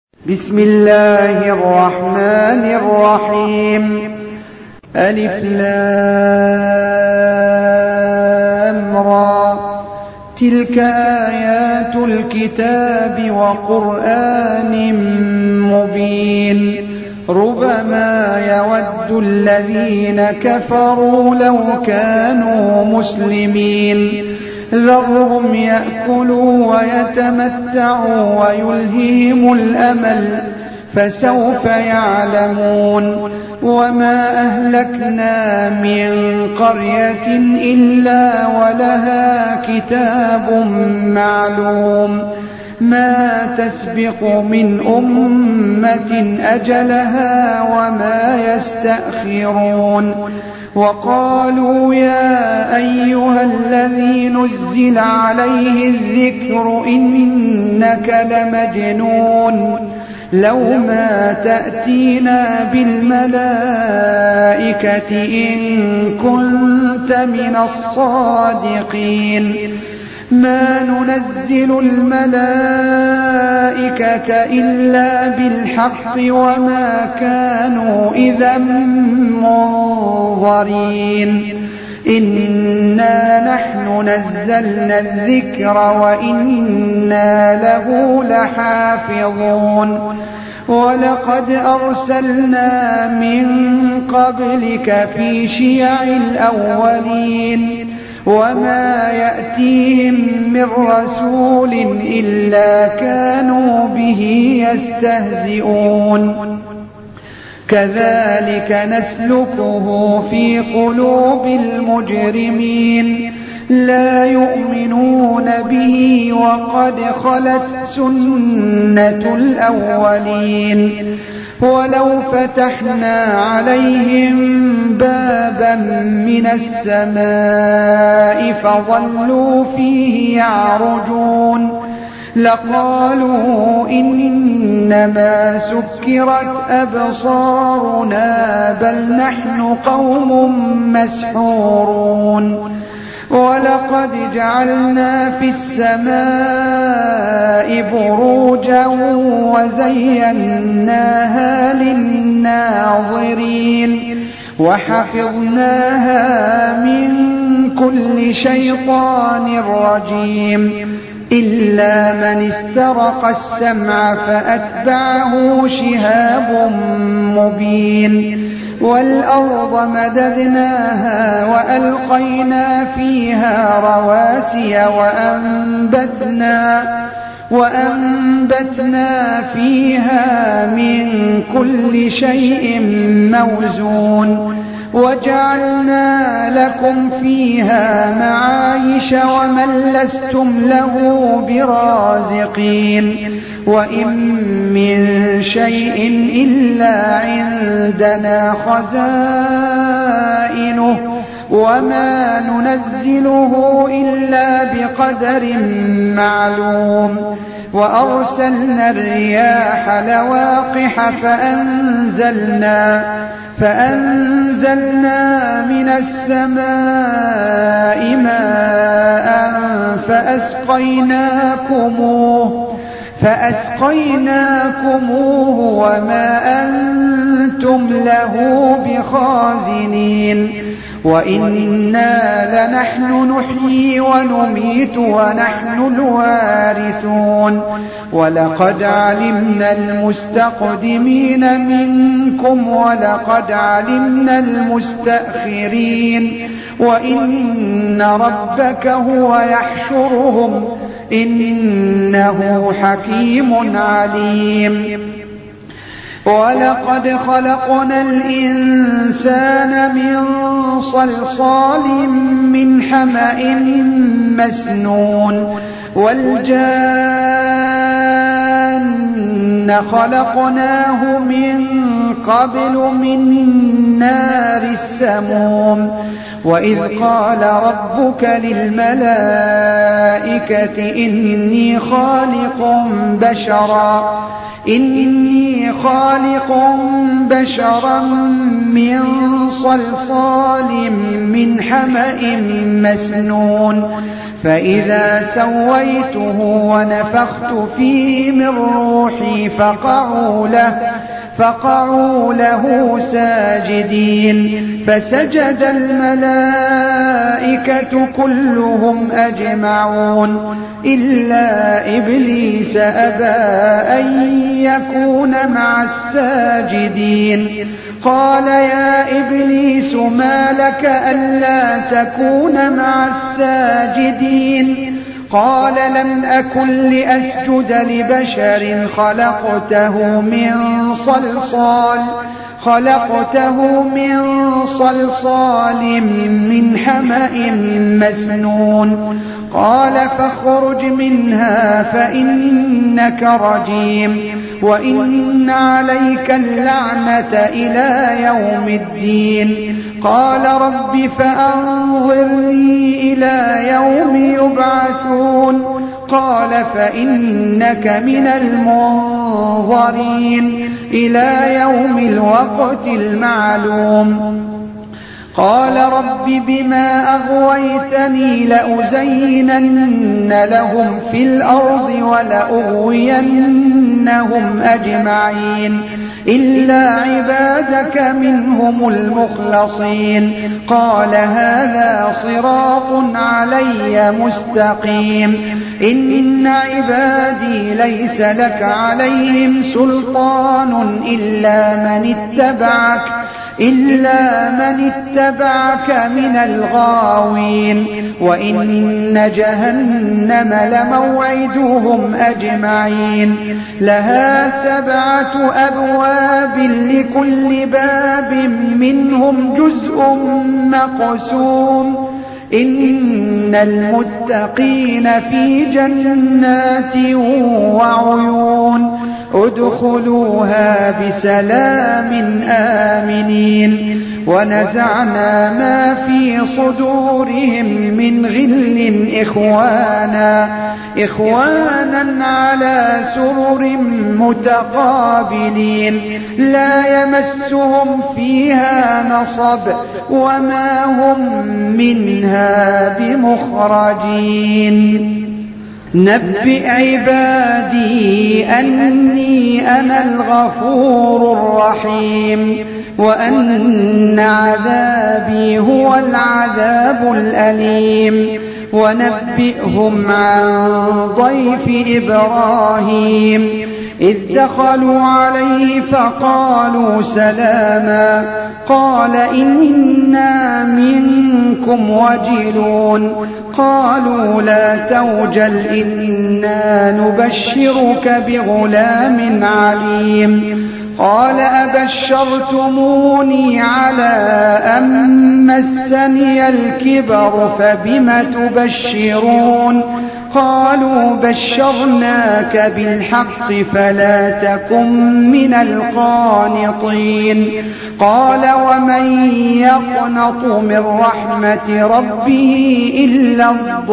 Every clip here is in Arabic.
بسم الله الرحمن الرحيم. ألف لام را، تلك آيات الكتاب وقرآن مبين. ربما يود الذين كفروا لو كانوا مسلمين. ذرهم يأكلوا ويتمتعوا ويلههم الأمل، فسوف يعلمون. وما أهلكنا من قرية إلا ولها كتاب معلوم، ما تسبق من أمة أجلها وما يستأخرون. وقالوا يا أيها الذي نزل عليه الذكر إنك لمجنون، لو ما تأتينا بالملائكة إن كنت من الصادقين. ما ننزل الملائكة إلا بالحق وما كانوا إذا منظرين. إنا نحن نزلنا الذكر وإنا له لحافظون. ولقد أرسلنا من قبلك في شيع الأولين، وما يأتيهم من رسول إلا كانوا به يستهزئون. كذلك نسلكه في قلوب المجرمين، لا يؤمنون به وقد خلت سنة الأولين. ولو فتحنا عليهم بابا من السماء فظلوا فيه يعرجون لقالوا إنما سكرت أبصارنا بل نحن قوم مسحورون. ولقد جعلنا في السماء بروجا وزيناها للناظرين، وحفظناها من كل شيطان رجيم، إلا من استرق السمع فأتبعه شهاب مبين. والأرض مددناها وألقينا فيها رواسي وأنبتنا فيها من كل شيء موزون. وجعلنا لكم فيها معايش ومن لستم له برازقين. وإن من شيء إلا عندنا خزائنه وما ننزله إلا بقدر معلوم. وأرسلنا الرياح لواقح فأنزلنا من السماء ماء فأسقيناكموه وما أنتم له بخازنين. وإنا لنحن نحيي ونميت ونحن الوارثون. ولقد علمنا المستقدمين منكم ولقد علمنا المستأخرين. وإن ربك هو يحشرهم إنه حكيم عليم. ولقد خلقنا الإنسان من صلصال من حمأ مسنون. والجان خلقناه من قبل من نار السموم. وإذ قال ربك للملائكة إني خالق بشرا من صلصال من حمأ مسنون فإذا سويته ونفخت فيه من روحي فقعوا له ساجدين فسجد الملائكة كلهم أجمعون إلا إبليس أبى أن يكون مع الساجدين. قال يا إبليس ما لك ألا تكون مع الساجدين؟ قال لم أكن لأسجد لبشر خلقته من صلصال من حمأ مسنون. قال فاخرج منها فإنك رجيم وإن عليك اللعنة إلى يوم الدين. قال رب فأنظرني إلى يوم يبعثون. قال فإنك من المنظرين إلى يوم الوقت المعلوم. قال رب بما أغويتني لأزينن لهم في الأرض ولأغوينهم أجمعين إلا عبادك منهم المخلصين. قال هذا صراط علي مستقيم. إن عبادي ليس لك عليهم سلطان إلا من اتبعك من الغاوين. وإن جهنم لموعدهم أجمعين لها 7 أبواب لكل باب منهم جزء مقسوم. إن المتقين في جنات وعيون ادخلوها بسلام آمنين. ونزعنا ما في صدورهم من غل إخوانا على سرر متقابلين لا يمسهم فيها نصب وما هم منها بمخرجين. نبئ عبادي أني أنا الغفور الرحيم وأن عذابي هو العذاب الأليم. ونبئهم عن ضيف إبراهيم إذ دخلوا عليه فقالوا سلاما قال إنا منكم وجلون. قالوا لا توجل إنا نبشرك بغلام عليم. قال أبشرتموني على أن مسني الكبر فبم تبشرون؟ قالوا بشرناك بالحق فلا تكن من القانطين. قال ومن يقنط من رحمة ربه إلا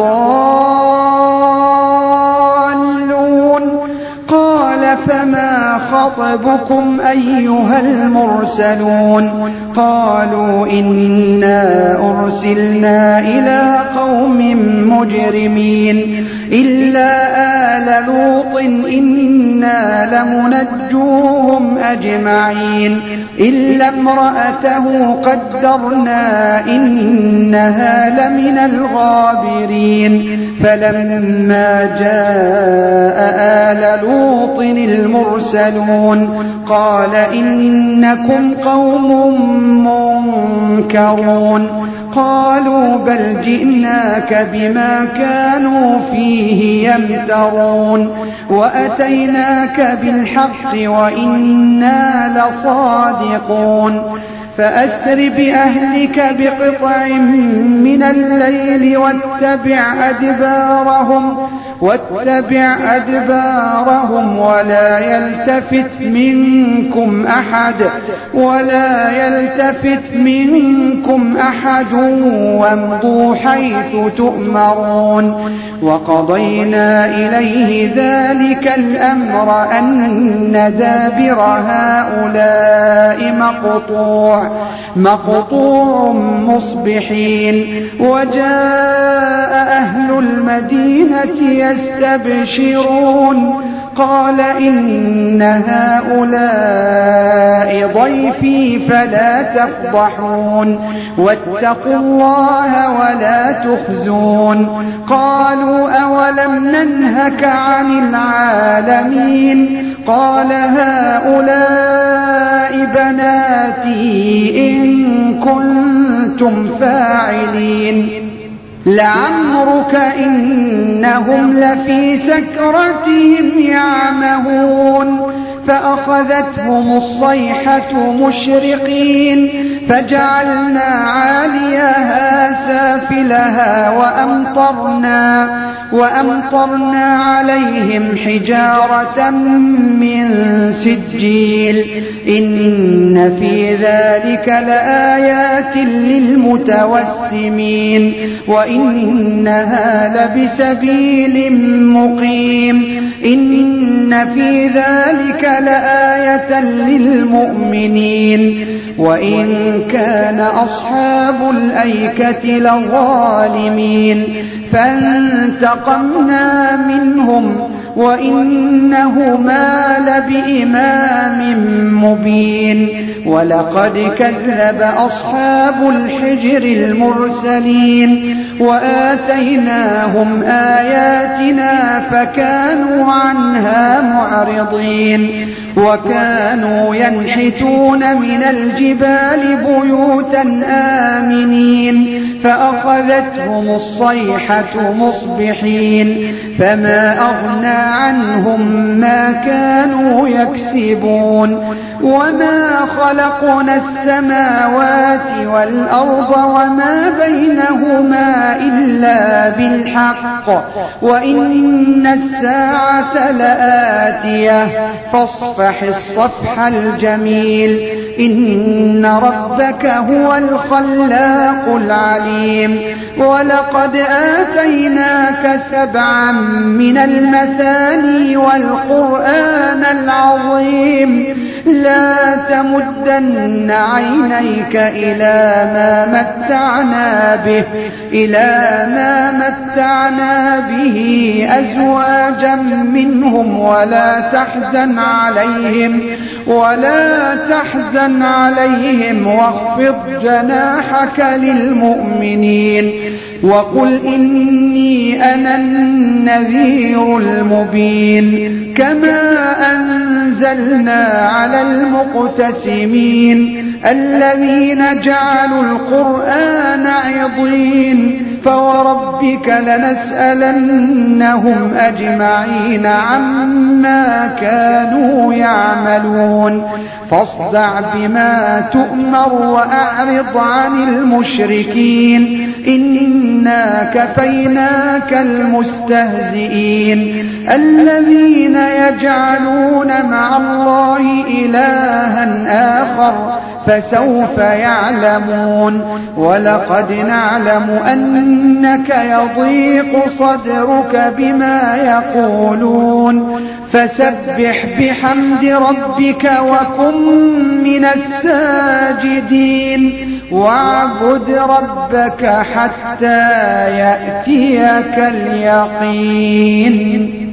الضالون. قال فما خطبكم أيها المرسلون؟ قالوا إنا أرسلنا إلى قوم مجرمين إلا آل لوط إنا لمنجوهم أجمعين إلا امرأته قدرنا إنها لمن الغابرين. فلما جاء آل لوط المرسلون قال إنكم قوم منكرون. قالوا بل جئناك بما كانوا فيه يمترون وأتيناك بالحق وإنا لصادقون. فأسر بأهلك بقطع من الليل واتبع أدبارهم ولا يلتفت منكم أحد وامضوا حيث تؤمرون. وقضينا إليه ذلك الأمر أن دابر هؤلاء مقطوع مصبحين وجاء أهل المدينة يستبشرون قال إن هؤلاء ضيفي فلا تفضحون واتقوا الله ولا تخزون قالوا أولم ننهك عن العالمين قال هؤلاء بناتي إن كنتم فاعلين لعمرك إنهم لفي سكرتهم يعمهون فأخذتهم الصيحة مشرقين فجعلنا عاليها سافلها وأمطرنا عليهم حجارة من سجيل إن في ذلك لآيات للمتوسمين وإنها لبسبيل مقيم إن في ذلك لآية للمؤمنين وإن كان أصحاب الأيكة لظالمين فانتقمنا منهم وإنهما لبإمام مبين ولقد كذب أصحاب الحجر المرسلين وآتيناهم آياتنا فكانوا عنها معرضين وكانوا ينحتون من الجبال بيوتا آمنين فأخذتهم الصيحة مصبحين فما أغنى عنهم ما كانوا يكسبون وما خلقنا السماوات والأرض وما بينهما إلا بالحق وإن الساعة لآتية فاصفح الصفح الجميل إن ربك هو الخلاق العليم ولقد آتيناك 7 من المثاني والقرآن العظيم لا تمدن عينيك إلى ما متعنا به أزواجا منهم ولا تحزن عليهم واخفض جناحك للمؤمنين وقل إني أنا النذير المبين كما أنزلنا على المقتسمين الذين جعلوا القرآن عضين فوربك لنسألنهم أجمعين عما كانوا يعملون فاصدع بما تؤمر وأعرض عن المشركين إنا كفيناك المستهزئين الذين يجعلون مع الله إلها آخر فسوف يعلمون ولقد نعلم أنك يضيق صدرك بما يقولون فسبح بحمد ربك وكن من الساجدين واعبد ربك حتى يأتيك اليقين.